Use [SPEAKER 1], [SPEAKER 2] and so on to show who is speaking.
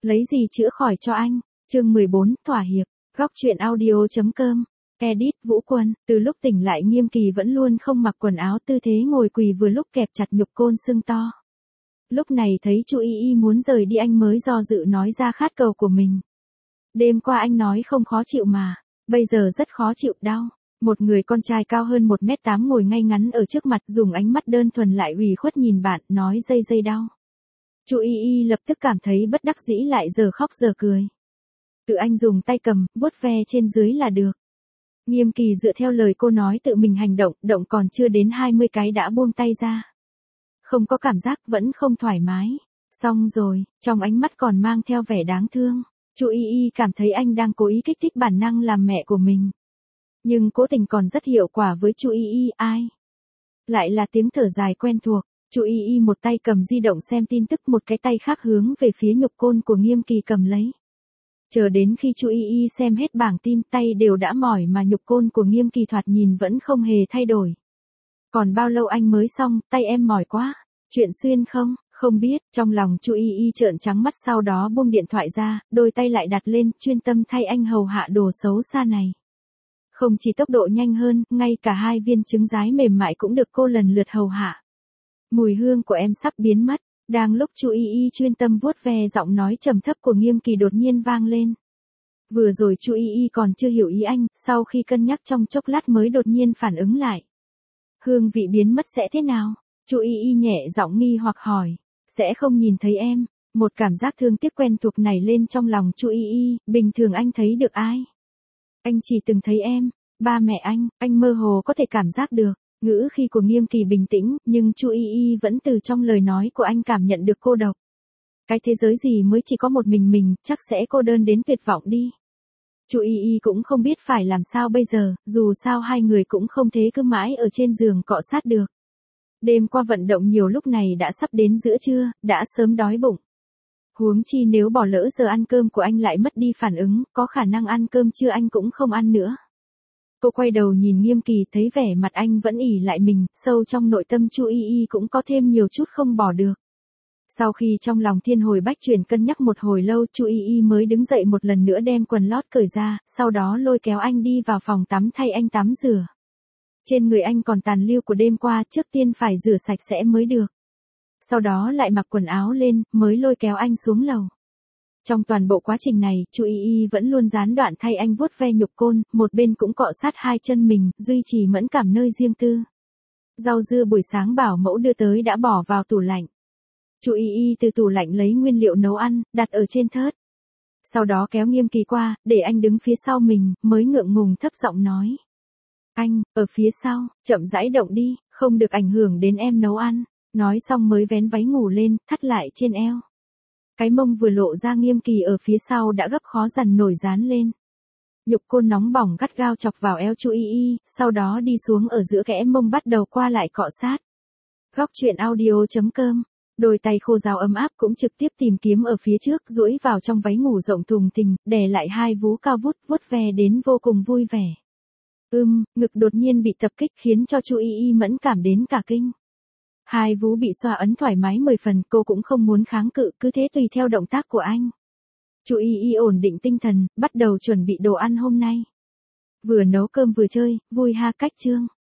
[SPEAKER 1] Lấy gì chữa khỏi cho anh? Chương 14, thỏa hiệp. Góc truyện audio.com. Edit Vũ Quân. Từ lúc tỉnh lại Nghiêm Kỳ vẫn luôn không mặc quần áo, tư thế ngồi quỳ vừa lúc kẹp chặt nhục côn sưng to. Lúc này thấy Chu Y Y muốn rời đi anh mới do dự nói ra khát cầu của mình. Đêm qua anh nói không khó chịu mà, bây giờ rất khó chịu, đau. Một người con trai cao hơn 1m8 ngồi ngay ngắn ở trước mặt, dùng ánh mắt đơn thuần lại ủy khuất nhìn bạn, nói dây đau. Chu Y Y lập tức cảm thấy bất đắc dĩ, lại giờ khóc giờ cười. Tự anh dùng tay cầm, vuốt ve trên dưới là được. Nghiêm Kỳ dựa theo lời cô nói tự mình hành động, động còn chưa đến 20 cái đã buông tay ra. Không có cảm giác, vẫn không thoải mái. Xong rồi, trong ánh mắt còn mang theo vẻ đáng thương. Chu Y Y cảm thấy anh đang cố ý kích thích bản năng làm mẹ của mình. Nhưng cố tình còn rất hiệu quả với Chu Y Y. Ai? Lại là tiếng thở dài quen thuộc. Chu Y Y một tay cầm di động xem tin tức, một cái tay khác hướng về phía nhục côn của Nghiêm Kỳ cầm lấy. Chờ đến khi Chu Y Y xem hết bảng tin, tay đều đã mỏi mà nhục côn của Nghiêm Kỳ thoạt nhìn vẫn không hề thay đổi. Còn bao lâu anh mới xong, tay em mỏi quá. Chuyện xuyên không? Không biết. Trong lòng Chu Y Y trợn trắng mắt, sau đó buông điện thoại ra, đôi tay lại đặt lên, chuyên tâm thay anh hầu hạ đồ xấu xa này. Không chỉ tốc độ nhanh hơn, ngay cả 2 viên trứng rái mềm mại cũng được cô lần lượt hầu hạ. Mùi hương của em sắp biến mất. Đang lúc Chu Y Y chuyên tâm vuốt ve, giọng nói trầm thấp của Nghiêm Kỳ đột nhiên vang lên. Vừa rồi Chu Y Y còn chưa hiểu ý anh, sau khi cân nhắc trong chốc lát mới đột nhiên phản ứng lại. Hương vị biến mất sẽ thế nào? Chu Y Y nhẹ giọng nghi hoặc hỏi. Sẽ không nhìn thấy em. Một cảm giác thương tiếc quen thuộc nảy lên trong lòng Chu Y Y. Bình thường anh thấy được ai? Anh chỉ từng thấy em, ba mẹ anh mơ hồ có thể cảm giác được. Ngữ khí của Nghiêm Kỳ bình tĩnh, nhưng Chu Y Y vẫn từ trong lời nói của anh cảm nhận được cô độc. Cái thế giới gì mới chỉ có một mình, chắc sẽ cô đơn đến tuyệt vọng đi. Chu Y Y cũng không biết phải làm sao bây giờ, dù sao hai người cũng không thế cứ mãi ở trên giường cọ sát được. Đêm qua vận động nhiều, lúc này đã sắp đến giữa trưa, đã sớm đói bụng. Huống chi nếu bỏ lỡ giờ ăn cơm của anh lại mất đi phản ứng, có khả năng ăn cơm trưa anh cũng không ăn nữa. Cô quay đầu nhìn Nghiêm Kỳ, thấy vẻ mặt anh vẫn ỉ lại mình, sâu trong nội tâm Chu Y Y cũng có thêm nhiều chút không bỏ được. Sau khi trong lòng thiên hồi bách chuyển cân nhắc một hồi lâu, Chu Y Y mới đứng dậy một lần nữa đem quần lót cởi ra, sau đó lôi kéo anh đi vào phòng tắm thay anh tắm rửa. Trên người anh còn tàn lưu của đêm qua, trước tiên phải rửa sạch sẽ mới được. Sau đó lại mặc quần áo lên, mới lôi kéo anh xuống lầu. Trong toàn bộ quá trình này, Chu Y Y vẫn luôn gián đoạn thay anh vuốt ve nhục côn, một bên cũng cọ sát 2 chân mình, duy trì mẫn cảm nơi riêng tư. Rau dưa buổi sáng bảo mẫu đưa tới đã bỏ vào tủ lạnh. Chu Y Y từ tủ lạnh lấy nguyên liệu nấu ăn, đặt ở trên thớt. Sau đó kéo Nghiêm Kỳ qua, để anh đứng phía sau mình, mới ngượng ngùng thấp giọng nói. Anh, ở phía sau, chậm rãi động đi, không được ảnh hưởng đến em nấu ăn. Nói xong mới vén váy ngủ lên, thắt lại trên eo. Cái mông vừa lộ ra, Nghiêm Kỳ ở phía sau đã gấp khó dằn nổi dán lên. Nhục côn nóng bỏng gắt gao chọc vào eo Chu Y Y, sau đó đi xuống ở giữa kẽ mông bắt đầu qua lại cọ sát. Góc truyện audio.com. Đôi tay khô ráo ấm áp cũng trực tiếp tìm kiếm ở phía trước, duỗi vào trong váy ngủ rộng thùng thình, đè lại 2 vú cao vút, vuốt ve đến vô cùng vui vẻ. Ngực đột nhiên bị tập kích khiến cho Chu Y Y mẫn cảm đến cả kinh. 2 vú bị xoa ấn thoải mái 10 phần, cô cũng không muốn kháng cự, cứ thế tùy theo động tác của anh. Chu Y Y ổn định tinh thần, bắt đầu chuẩn bị đồ ăn hôm nay. Vừa nấu cơm vừa chơi, vui ha cách chương.